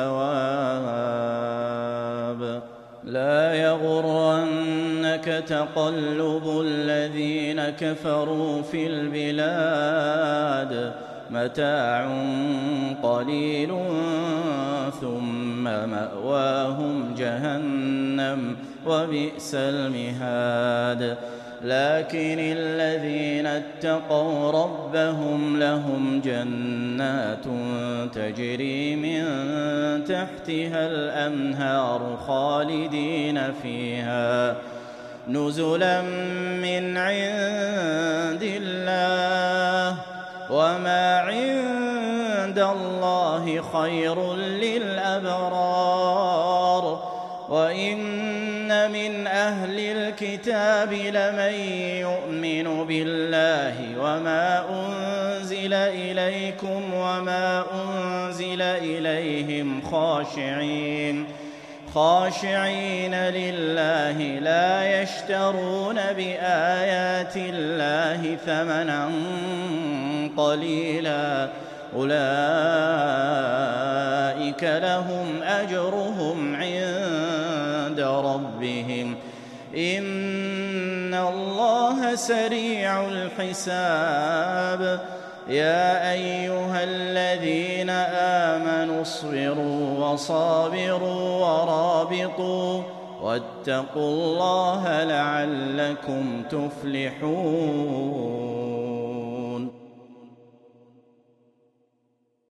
الثواب. لا يغرنك تقلب الذين كفروا في البلاد متاع قليل ثم مأواهم جهنم وبئس المهاد. لكن الذين اتقوا ربهم لهم جنات تجري من تحتها الأنهار خالدين فيها نزلا من عند الله وما عند الله خير للأبرار. وإن من أهل الكتاب لمن يؤمن بالله وما أنزل إليكم وما أنزل إليهم خاشعين لله لا يشترون بآيات الله ثمنا قليلا أولئك لهم أجرهم عند ربهم إن الله سريع الحساب. يا أيها الذين آمنوا اصبروا وصابروا ورابطوا واتقوا الله لعلكم تفلحون.